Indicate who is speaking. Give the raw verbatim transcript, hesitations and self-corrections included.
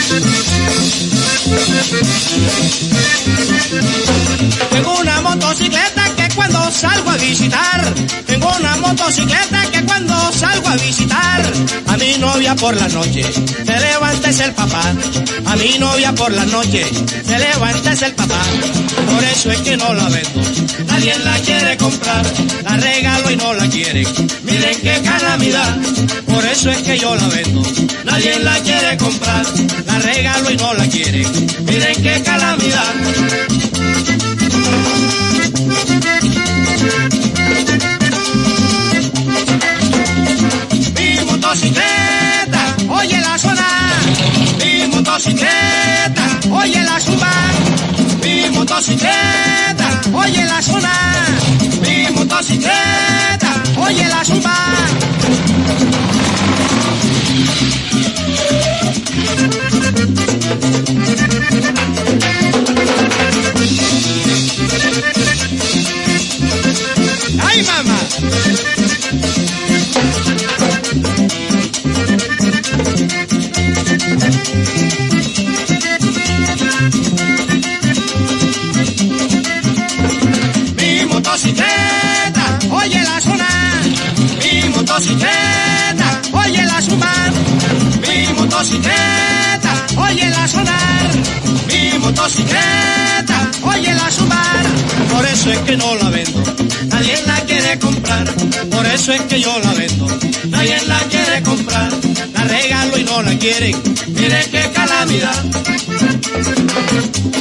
Speaker 1: Tengo una motocicleta que cuando salgo a visitar, tengo una motocicleta que cuando salgo a visitar, a mi novia por la noche, se levanta es el papá, a mi novia por la noche, se levanta es el papá, por eso es que no la vendo, nadie la quiere comprar, la regalo y no la quieren, miren qué calamidad, por eso es que yo la vendo, nadie la quiere comprar, la regalo y no la quieren, miren qué calamidad. Mi motocicleta, oye la zona, mi motocicleta, oye la zumba, mi motocicleta, oye la zona, mi motocicleta, oye la zumba. ¡Ay, mamá! Mi motocicleta, oye la zona, mi motocicleta, oye la zumba, mi motocicleta, oye la sonar, mi motocicleta, oye la zumbar, por eso es que no la vendo, nadie la quiere comprar, por eso es que yo la vendo, nadie la quiere comprar, la regalo y no la quieren, miren qué calamidad.